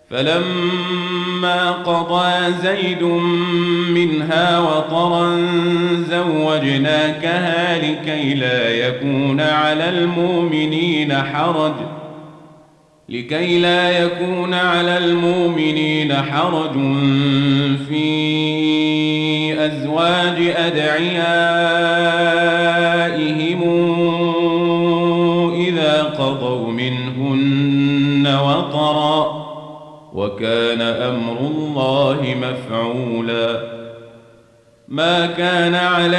فلما قضى زيد منها وطرا زوجناكها لكي لا يكون على المؤمنين حرج في أزواج أدعيائهم إذا قضوا منهن وطرا، وكان أمر الله مفعولا. ما كان على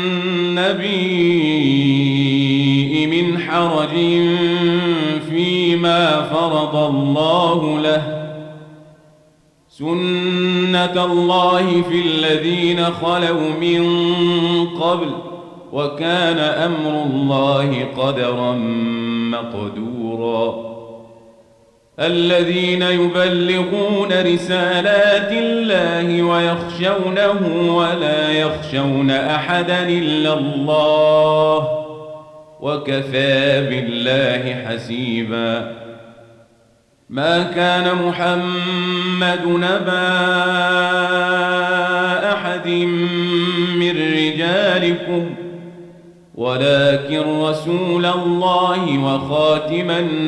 النبي من حرج فيما فرض الله له، سنة الله في الذين خلوا من قبل، وكان أمر الله قدرا مقدورا. الذين يبلغون رسالات الله ويخشونه ولا يخشون أحدا إلا الله، وكفى بالله حسيبا. ما كان محمد نبا أحد من رجالكم ولكن رسول الله وخاتم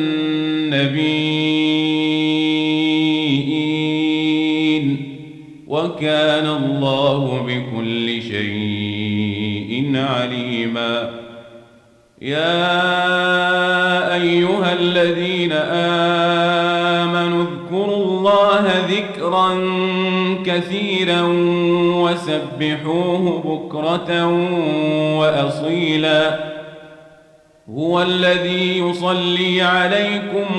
النبيين، وكان الله بكل شيء عليما. يا أيها الذين آمنوا اذكروا الله ذكرا كثيرا وسبحوه بكرة وأصيلا. هو الذي يصلي عليكم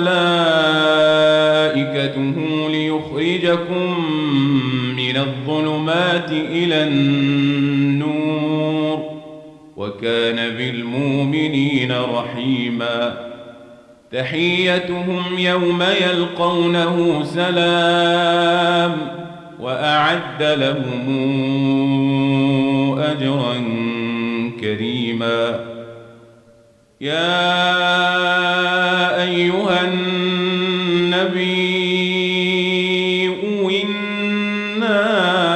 وملائكته ليخرجكم من الظلمات إلى النور، وكان بالمؤمنين رحيما. تحيتهم يوم يلقونه سلام، وأعد لهم أجرا كريما. يا أيها النبي إنا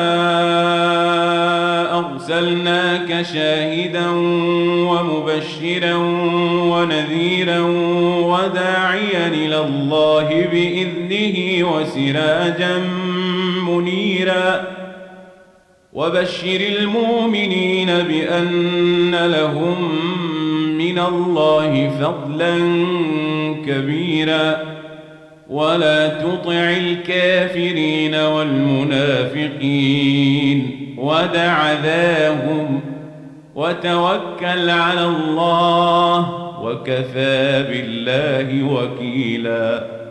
أرسلناك شاهدا ومبشرا ونذيرا وداعيا إلى الله بإذنه وسراجا منيرا. وبشر المؤمنين بأن لهم من الله فضلا كبيرا، ولا تطع الكافرين والمنافقين ودع ذاهم وتوكل على الله، وكفى بالله وكيلا.